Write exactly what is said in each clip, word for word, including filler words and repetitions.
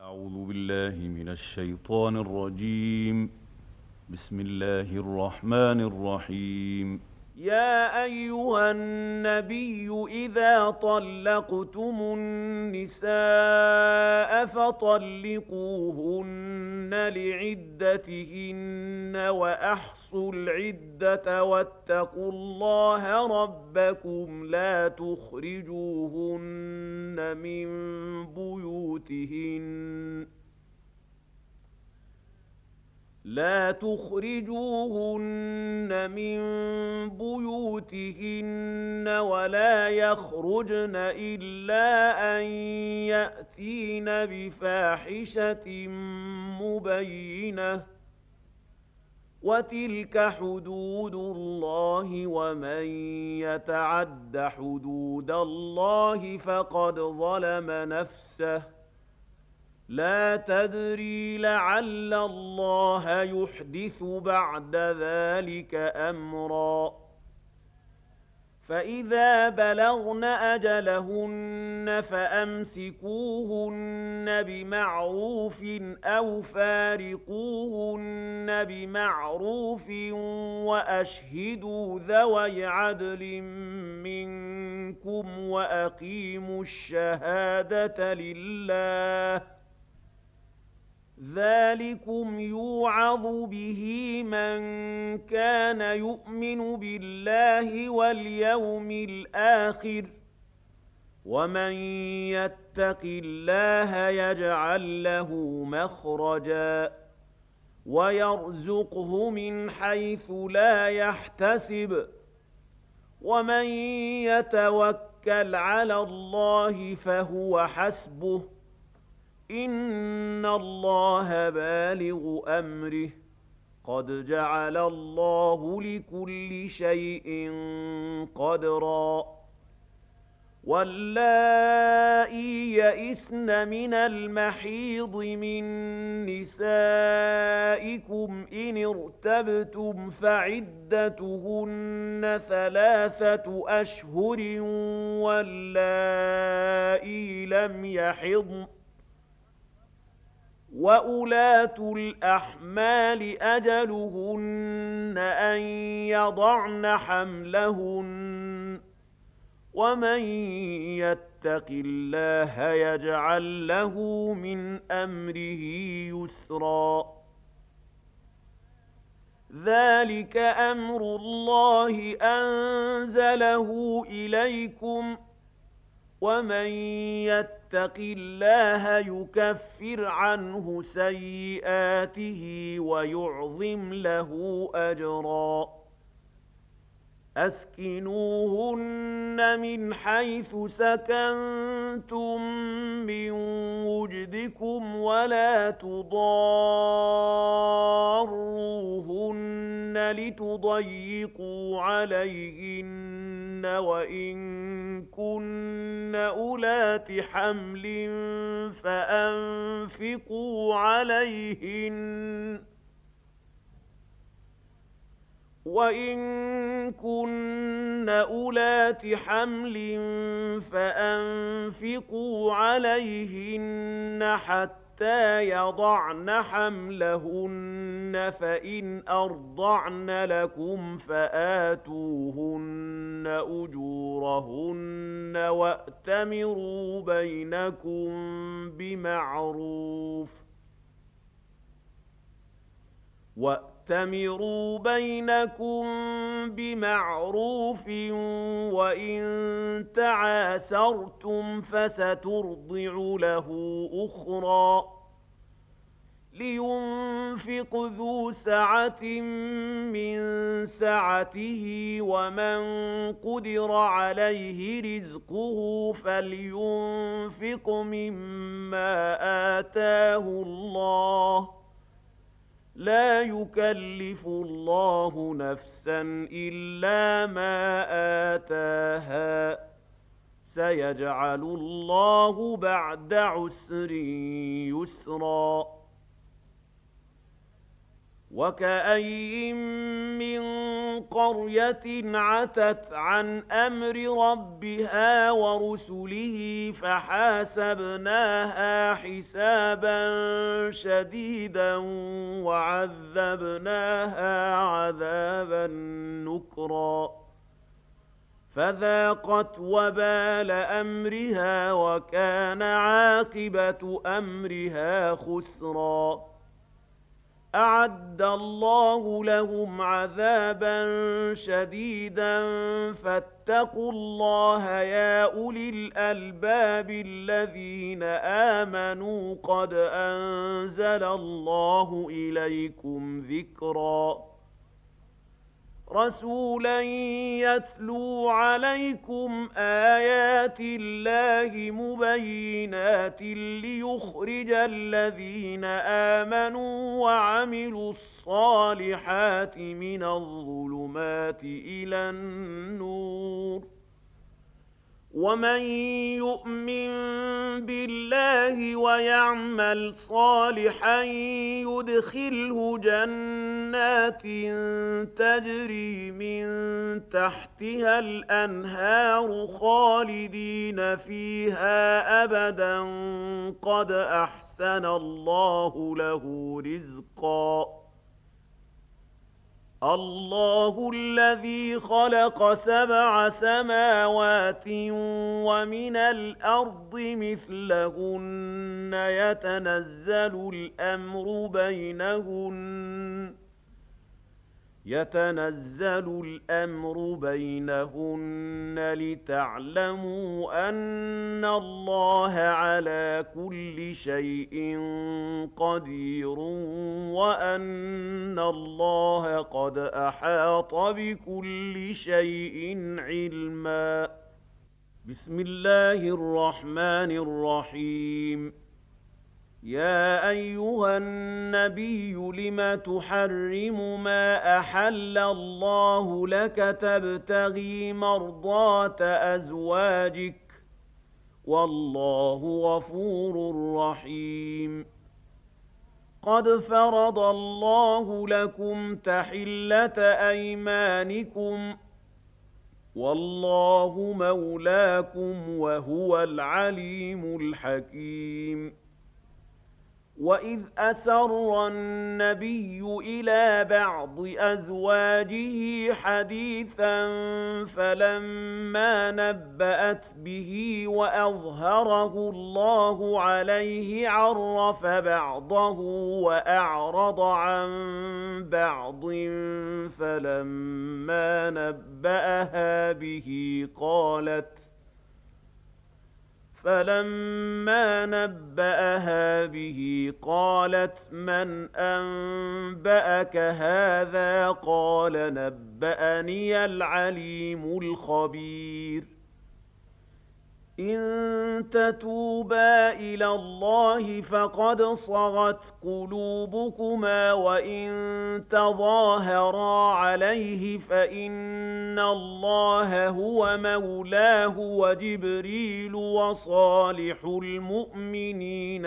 أعوذ بالله من الشيطان الرجيم. بسم الله الرحمن الرحيم. يا أيها النبي إذا طلقتم النساء فطلقوهن لعدتهن وأحصوا العدة واتقوا الله ربكم لا تخرجوهن من بيوتهن لا تخرجوهن من بيوتهن ولا يخرجن إلا أن يأتين بفاحشة مبينة وتلك حدود الله ومن يتعد حدود الله فقد ظلم نفسه لا تدري لعل الله يحدث بعد ذلك أمرا فإذا بلغن أجلهن فأمسكوهن بمعروف أو فارقوهن بمعروف وأشهدوا ذوي عدل منكم وأقيموا الشهادة لله ذلكم يوعظ به من كان يؤمن بالله واليوم الآخر ومن يتق الله يجعل له مخرجا ويرزقه من حيث لا يحتسب ومن يتوكل على الله فهو حسبه إن الله بالغ أمره قد جعل الله لكل شيء قدرا واللائي يئسن من المحيض من نسائكم إن ارتبتم فعدتهن ثلاثة أشهر واللائي لم يحضن وأولاة الأحمال أجلهن أن يضعن حملهن ومن يتق الله يجعل له من أمره يسرا ذلك أمر الله أنزله إليكم ومن يتق الله يكفر عنه سيئاته ويعظم له أجرا أسكنوهن من حيث سكنتم من وجدكم ولا تضاروهن لتضيقوا عليهن وإن كن أولات حمل فأنفقوا عليهن وإن كن أولات حمل فأنفقوا عليهن حتى يضعن حملهن فإن أرضعن لكم فآتوهن أجورهن وأتمروا بينكم بمعروف وَأْتَمِرُوا بَيْنَكُم بِمَعْرُوفٍ وَإِن تَعَاسَرْتُمْ فَسَتُرْضِعُ لَهُ أُخْرَى لِيُنْفِقْ ذُو سَعَةٍ مِّن سَعَتِهِ وَمَن قُدِرَ عَلَيْهِ رِزْقُهُ فَلْيُنْفِقْ مِمَّا آتَاهُ اللَّهُ لا يكلف الله نفسا إلا ما آتاها سيجعل الله بعد عسر يسرا وكأين من قرية عتت عن أمر ربها ورسله فحاسبناها حسابا شديدا وعذبناها عذابا نكرا فذاقت وبال أمرها وكان عاقبة أمرها خسرا أعد الله لهم عذابا شديدا فاتقوا الله يا أولي الألباب الذين آمنوا قد أنزل الله إليكم ذكرا رسولا يتلو عليكم آيات الله مبينات ليخرج الذين آمنوا وعملوا الصالحات من الظلمات إلى النور ومن يؤمن بالله ويعمل صالحا يدخله جنات تجري من تحتها الأنهار خالدين فيها أبدا قد أحسن الله له رزقا الله الذي خلق سبع سماوات ومن الأرض مثلهن يتنزل الأمر بينهن يتنزل الأمر بينهن لتعلموا أن الله على كل شيء قدير وأن الله قد أحاط بكل شيء علما بسم الله الرحمن الرحيم يا أيها النبي لم تحرم ما أحل الله لك تبتغي مرضات أزواجك والله غفور رحيم قد فرض الله لكم تحلة أيمانكم والله مولاكم وهو العليم الحكيم وإذ أسر النبي إلى بعض أزواجه حديثا فلما نبأت به وأظهره الله عليه عرف بعضه وأعرض عن بعض فلما نبأها به قالت فلما نبأها به قالت من أنبأك هذا قال نبأني العليم الخبير إن تتوبا إلى الله فقد صغت قلوبكما وإن تظاهرا عليه فإن الله هو مولاه وجبريل وصالح المؤمنين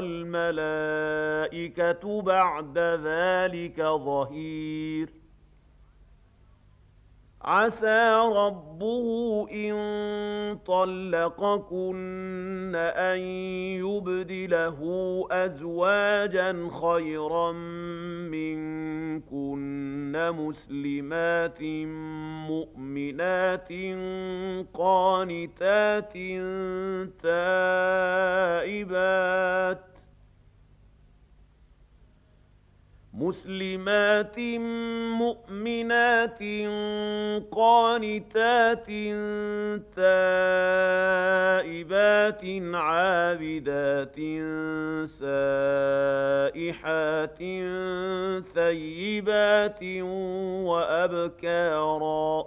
والملائكة بعد ذلك ظهير عسى ربه إن طلقكن أن يبدله أزواجا خيرا منكن مسلمات مؤمنات قانتات تائبات مسلمات مؤمنات قانتات تائبات عابدات سائحات ثيبات وأبكارا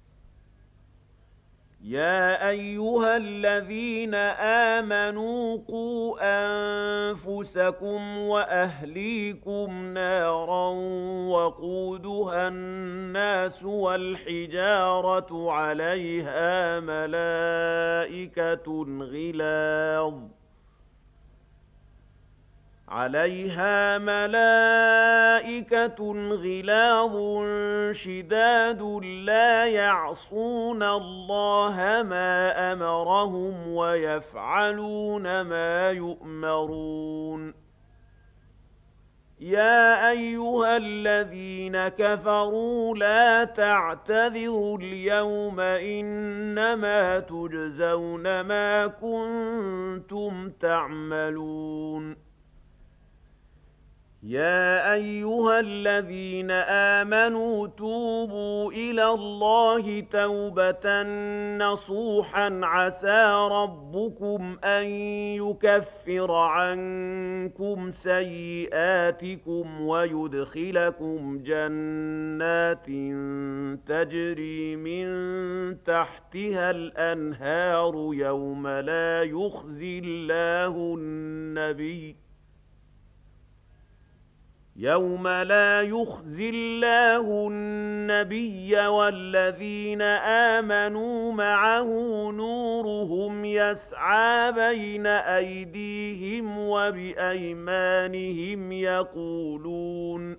يا أيها الذين آمنوا قوا أنفسكم وأهليكم نارا وقودها الناس والحجارة عليها ملائكة غلاظ عَلَيْهَا مَلَائِكَةٌ غِلَاظٌ شِدَادٌ لَّا يَعْصُونَ اللَّهَ مَا أَمَرَهُمْ وَيَفْعَلُونَ مَا يُؤْمَرُونَ يَا أَيُّهَا الَّذِينَ كَفَرُوا لَا تَعْتَذِرُوا الْيَوْمَ إِنَّمَا تُجْزَوْنَ مَا كُنتُمْ تَعْمَلُونَ يَا أَيُّهَا الَّذِينَ آمَنُوا تُوبُوا إِلَى اللَّهِ تَوْبَةً نَّصُوحًا عَسَىٰ رَبُّكُمْ أَن يُكَفِّرَ عَنكُمْ سَيِّئَاتِكُمْ وَيُدْخِلَكُمْ جَنَّاتٍ تَجْرِي مِن تَحْتِهَا الْأَنْهَارُ يَوْمَ لَا يُخْزِي اللَّهُ النَّبِيَّ يَوْمَ لَا يُخْزِي اللَّهُ النَّبِيَّ وَالَّذِينَ آمَنُوا مَعَهُ نُورُهُمْ يَسْعَىٰ بَيْنَ أَيْدِيهِمْ وَبِأَيْمَانِهِمْ يَقُولُونَ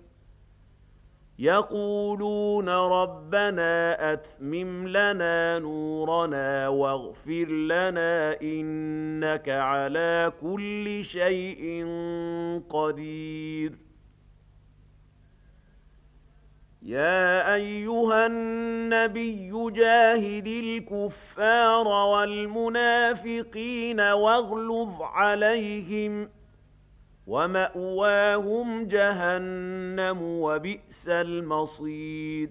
يَقُولُونَ رَبَّنَا أَتْمِمْ لَنَا نُورَنَا وَاغْفِرْ لَنَا إِنَّكَ عَلَىٰ كُلِّ شَيْءٍ قَدِيرٌ يَا أَيُّهَا النَّبِيُّ جَاهِدِ الْكُفَّارَ وَالْمُنَافِقِينَ وَاغْلُظْ عَلَيْهِمْ ۚ وَمَأْوَاهُمْ جَهَنَّمُ ۖ وَبِئْسَ الْمَصِيرُ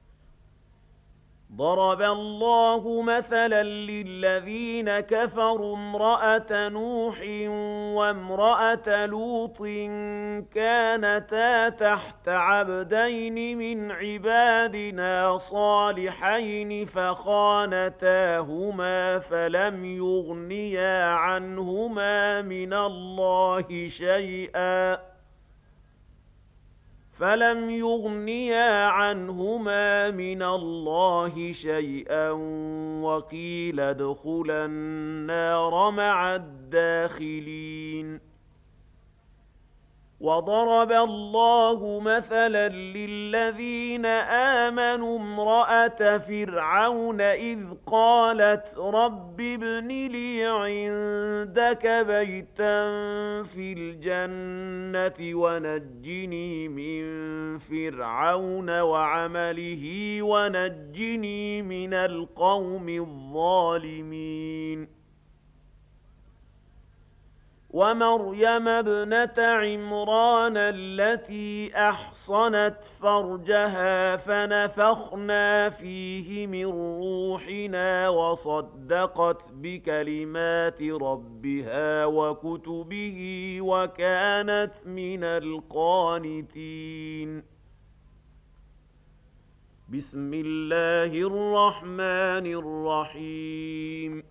ضَرَبَ اللَّهُ مَثَلًا لِّلَّذِينَ كَفَرُوا امْرَأَتَ نُوحٍ وَامْرَأَتَ لُوطٍ كَانَتَا تَحْتَ عَبْدَيْنِ مِنْ عِبَادِنَا صَالِحَيْنِ فَخَانَتَاهُمَا فَلَمْ يُغْنِيَا عَنْهُمَا مِنَ اللَّهِ شَيْئًا فَلَمْ يُغْنِيَا عَنْهُمَا مِنَ اللَّهِ شَيْئًا وَقِيلَ ادْخُلَا النَّارَ مَعَ الدَّاخِلِينَ وَضَرَبَ اللَّهُ مَثَلًا لِّلَّذِينَ آمَنُوا امْرَأَتَ فِرْعَوْنَ إِذْ قَالَتْ رَبِّ ابْنِ لِي عِندَكَ بَيْتًا فِي الْجَنَّةِ وَنَجِّنِي مِن فِرْعَوْنَ وَعَمَلِهِ وَنَجِّنِي مِنَ الْقَوْمِ الظَّالِمِينَ وَمَرْيَمَ ابْنَتَ عِمْرَانَ الَّتِي أَحْصَنَتْ فَرْجَهَا فَنَفَخْنَا فِيهِ مِن رُّوحِنَا وَصَدَّقَتْ بِكَلِمَاتِ رَبِّهَا وَكُتُبِهِ وَكَانَتْ مِنَ الْقَانِتِينَ بِسْمِ اللَّهِ الرَّحْمَٰنِ الرَّحِيمِ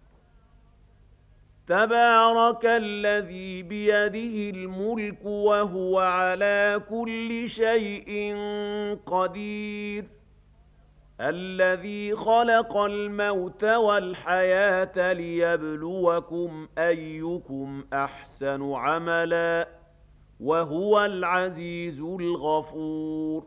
تَبَارَكَ الَّذِي بِيَدِهِ الْمُلْكُ وَهُوَ عَلَىٰ كُلِّ شَيْءٍ قَدِيرٌ الَّذِي خَلَقَ الْمَوْتَ وَالْحَيَاةَ لِيَبْلُوَكُمْ أَيُّكُمْ أَحْسَنُ عَمَلًا ۚ وَهُوَ الْعَزِيزُ الْغَفُورُ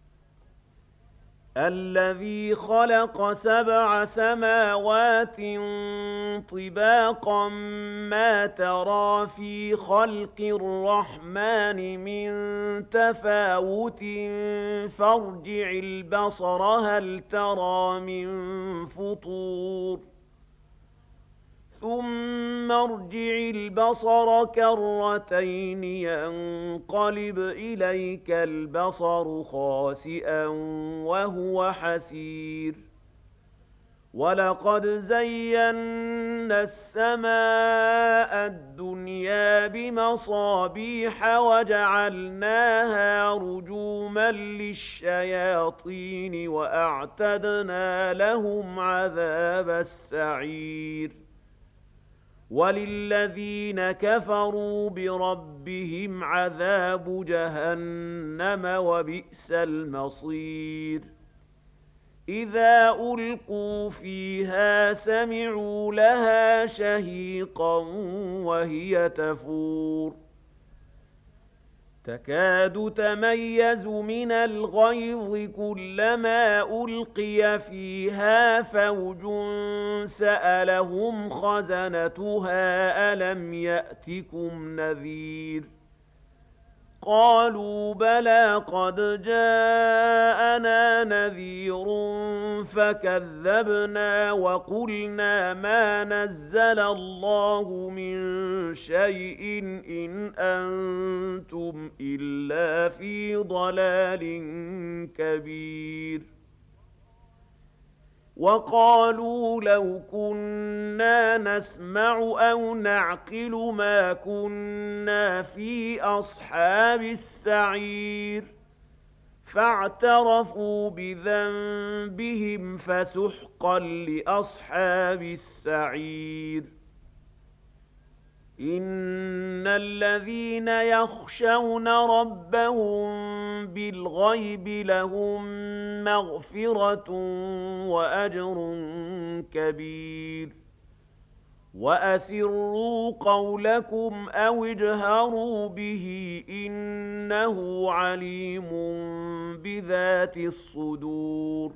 الَّذِي خَلَقَ سَبْعَ سَمَاوَاتٍ طِبَاقًا مَّا تَرَىٰ فِي خَلْقِ الرَّحْمَٰنِ مِن تَفَاوُتٍ فَارْجِعِ الْبَصَرَ هَلْ تَرَىٰ مِن فُطُورٍ ثُمَّ ارْجِعِ الْبَصَرَ كَرَّتَيْنِ يَنقَلِبْ إِلَيْكَ الْبَصَرُ خَاسِئًا وَهُوَ حَسِيرٌ وَلَقَدْ زَيَّنَّا السَّمَاءَ الدُّنْيَا بِمَصَابِيحَ وَجَعَلْنَاهَا رُجُومًا لِّلشَّيَاطِينِ وَأَعْتَدْنَا لَهُمْ عَذَابَ السَّعِيرِ وَلِلَّذِينَ كَفَرُوا بِرَبِّهِمْ عَذَابُ جَهَنَّمَ ۖ وَبِئْسَ الْمَصِيرُ إِذَا أُلْقُوا فِيهَا سَمِعُوا لَهَا شَهِيقًا وَهِيَ تَفُورُ تكاد تميز من الغيظ كلما ألقي فيها فوج سألهم خزنتها ألم يأتكم نذير قالوا بلى قد جاءنا نذير فكذبنا وقلنا ما نزل الله من شيء إن أنتم إلا في ضلال كبير وقالوا لو كنا نسمع أو نعقل ما كنا في أصحاب السعير فاعترفوا بذنبهم فسحقا لأصحاب السعير إن الذين يخشون ربهم بالغيب لهم مغفرة وأجر كبير وأسروا قولكم أو اجهروا به إنه عليم بذات الصدور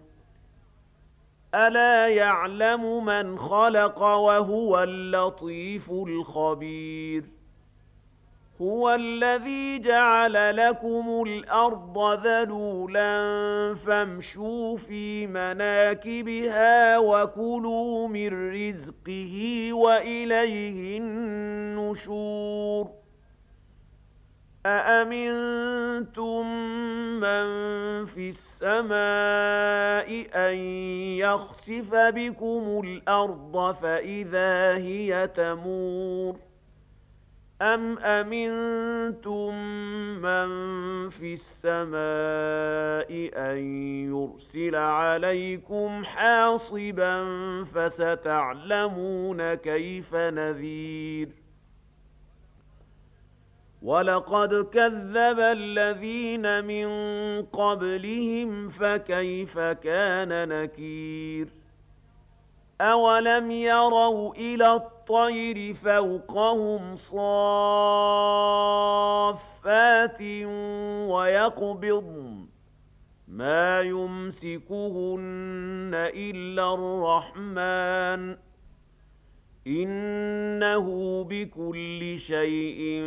ألا يعلم من خلق وهو اللطيف الخبير هو الذي جعل لكم الأرض ذلولا فامشوا في مناكبها وكلوا من رزقه وإليه النشور أأمنتم من في السماء أن يخسف بكم الأرض فإذا هي تمور أم أمنتم من في السماء أن يرسل عليكم حاصبا فستعلمون كيف نذير ولقد كذب الذين من قبلهم فكيف كان نكير أولم يروا إلى الطير فوقهم صافات ويقبضن ما يمسكهن إلا الرحمن إنه بكل شيء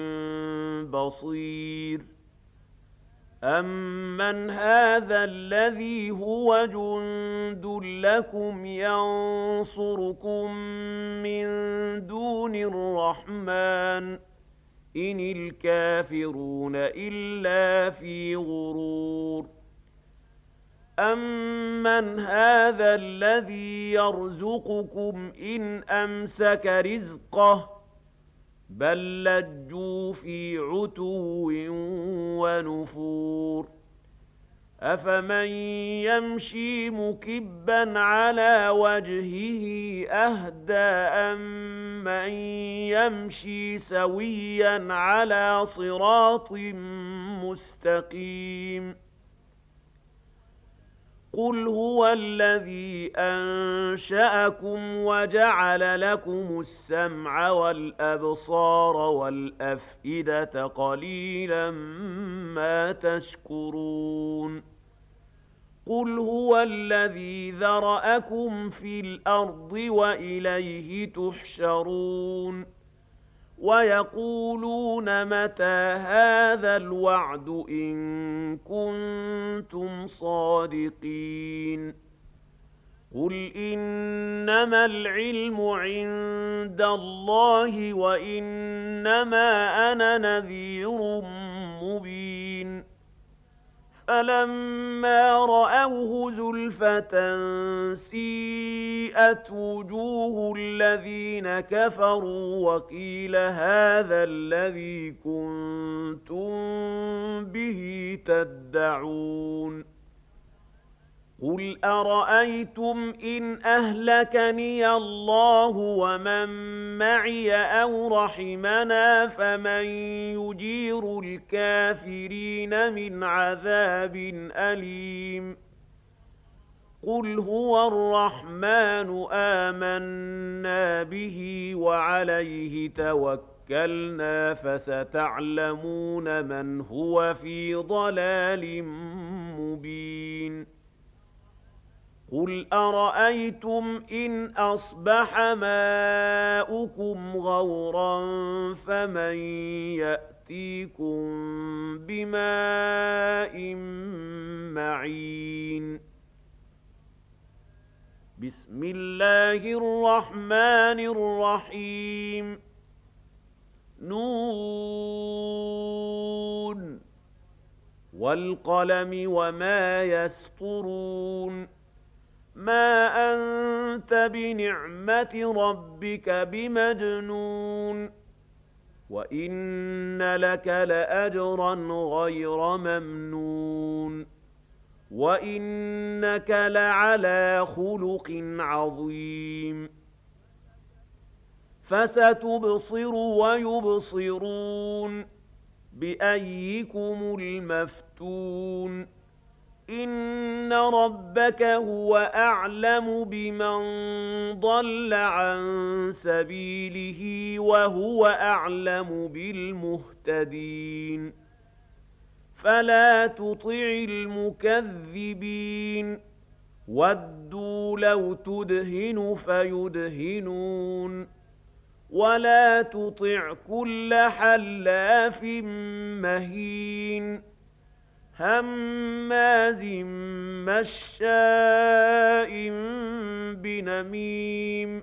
بصير أمن هذا الذي هو جند لكم ينصركم من دون الرحمن إن الكافرون إلا في غرور أمن هذا الذي يرزقكم إن أمسك رزقه بل لجوا في عتو ونفور أفمن يمشي مكبا على وجهه أهدى أمن يمشي سويا على صراط مستقيم قل هو الذي أنشأكم وجعل لكم السمع والأبصار والأفئدة قليلا ما تشكرون قل هو الذي ذرأكم في الأرض وإليه تحشرون ويقولون متى هذا الوعد إن كنتم صادقين قل إنما العلم عند الله وإنما أنا نذير مبين فلما رأوه زلفة سيئت وجوه الذين كفروا وقيل هذا الذي كنتم به تدعون قل أرأيتم إن أهلكني الله ومن معي أو رحمنا فمن يجير الكافرين من عذاب أليم قل هو الرحمن آمنا به وعليه توكلنا توكلنا فستعلمون من هو في ضلال مبين قل أرأيتم إن أصبح ماؤكم غورا فمن يأتيكم بماء معين بسم الله الرحمن الرحيم نون والقلم وما يسطرون ما أنت بنعمة ربك بمجنون وإن لك لأجرا غير ممنون وإنك لعلى خلق عظيم فستبصر ويبصرون بأيكم المفتون إن ربك هو أعلم بمن ضل عن سبيله وهو أعلم بالمهتدين فلا تطع المكذبين ودوا لو تدهن فيدهنون ولا تطع كل حلاف مهين هماز مشاء بنميم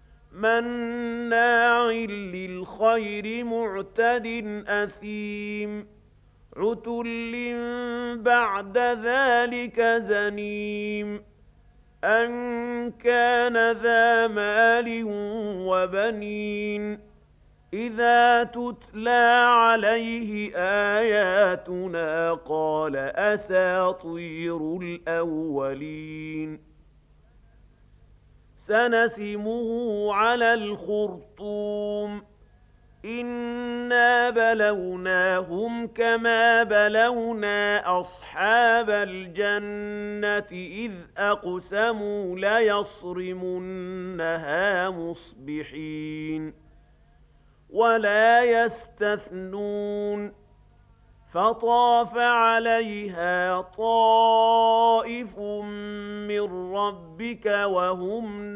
مناع للخير معتد أثيم عتل بعد ذلك زنيم أن كان ذا مال وبنين إذا تتلى عليه آياتنا قال أساطير الأولين سنسمه على الخرطوم إنا بلوناهم كما بلونا أصحاب الجنة إذ أقسموا ليصرمنها مصبحين ولا يستثنون فطاف عليها طائف من ربك وهم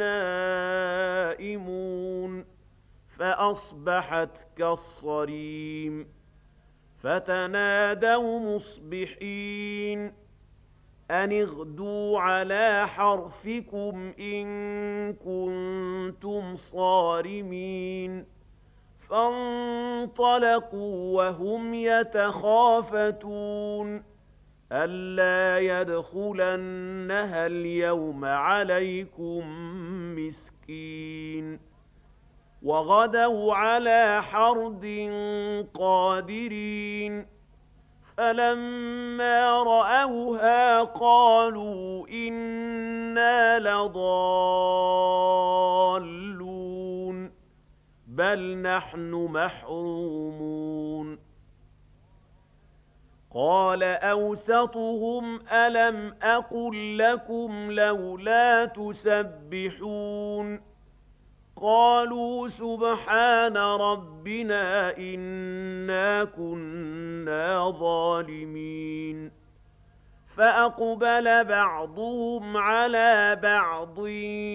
نائمون فأصبحت كالصريم فتنادوا مصبحين أن اغدوا على حرثكم إن كنتم صارمين فانطلقوا وهم يتخافتون ألا يدخلنها اليوم عليكم مسكين وغدوا على حرد قادرين فلما رأوها قالوا إنا لضالون بل نحن محرومون قال أوسطهم ألم أقل لكم لولا تسبحون قالوا سبحان ربنا إنا كنا ظالمين فأقبل بعضهم على بعض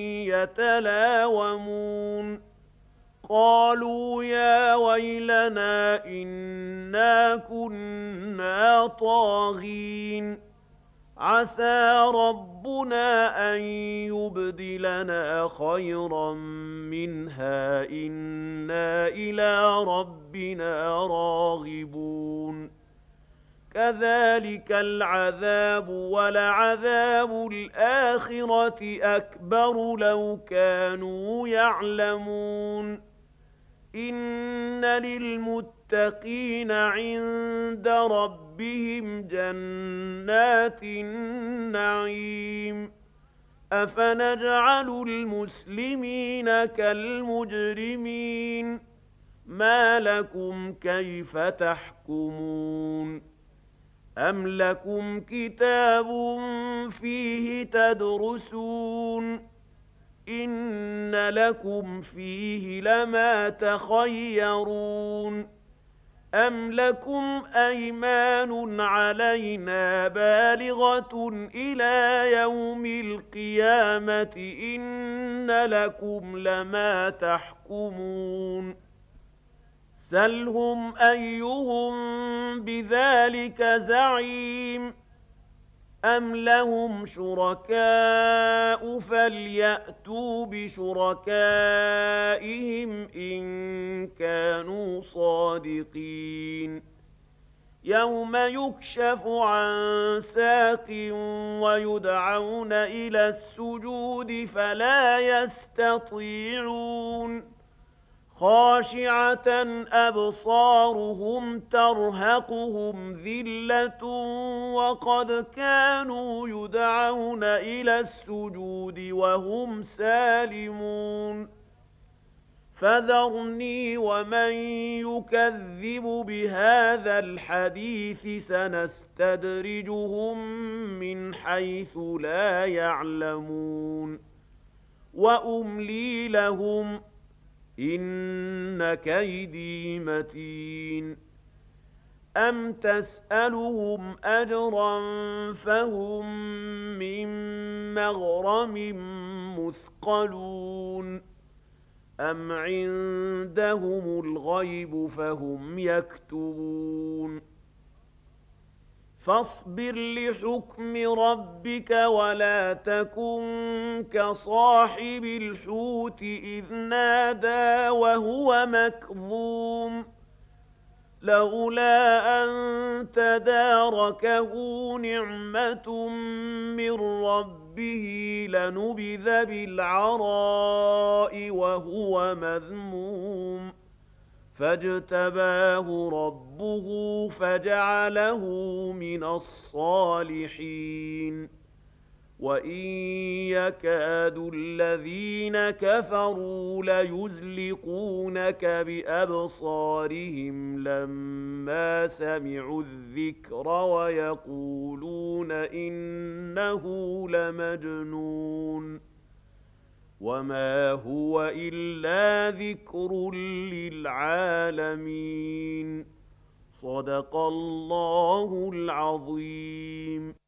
يتلاومون قالوا يا ويلنا إنا كنا طاغين عسى ربنا أن يبدلنا خيرا منها إنا إلى ربنا راغبون كذلك العذاب ولعذاب الآخرة أكبر لو كانوا يعلمون إن للمتقين عند ربهم جنات النعيم أفنجعل المسلمين كالمجرمين ما لكم كيف تحكمون أم لكم كتاب فيه تدرسون إن لكم فيه لما تخيرون أم لكم أيمان علينا بالغة إلى يوم القيامة إن لكم لما تحكمون سلهم أيهم بذلك زعيم أم لهم شركاء فليأتوا بشركائهم إن كانوا صادقين يوم يكشف عن ساق ويدعون إلى السجود فلا يستطيعون خاشعة أبصارهم ترهقهم ذلة وقد كانوا يدعون إلى السجود وهم سالمون فذرني ومن يكذب بهذا الحديث سنستدرجهم من حيث لا يعلمون وأملي لهم إن كيدي متين أم تسألهم أجرا فهم من مغرم مثقلون أم عندهم الغيب فهم يكتبون فاصبر لحكم ربك ولا تكن كصاحب الحوت إذ نادى وهو مكظوم لولا أن تداركه نعمة من ربه لنبذ بالعراء وهو مذموم فاجتباه ربه فجعله من الصالحين وإن يكاد الذين كفروا ليزلقونك بأبصارهم لما سمعوا الذكر ويقولون إنه لمجنون وما هو إلا ذكر للعالمين صدق الله العظيم.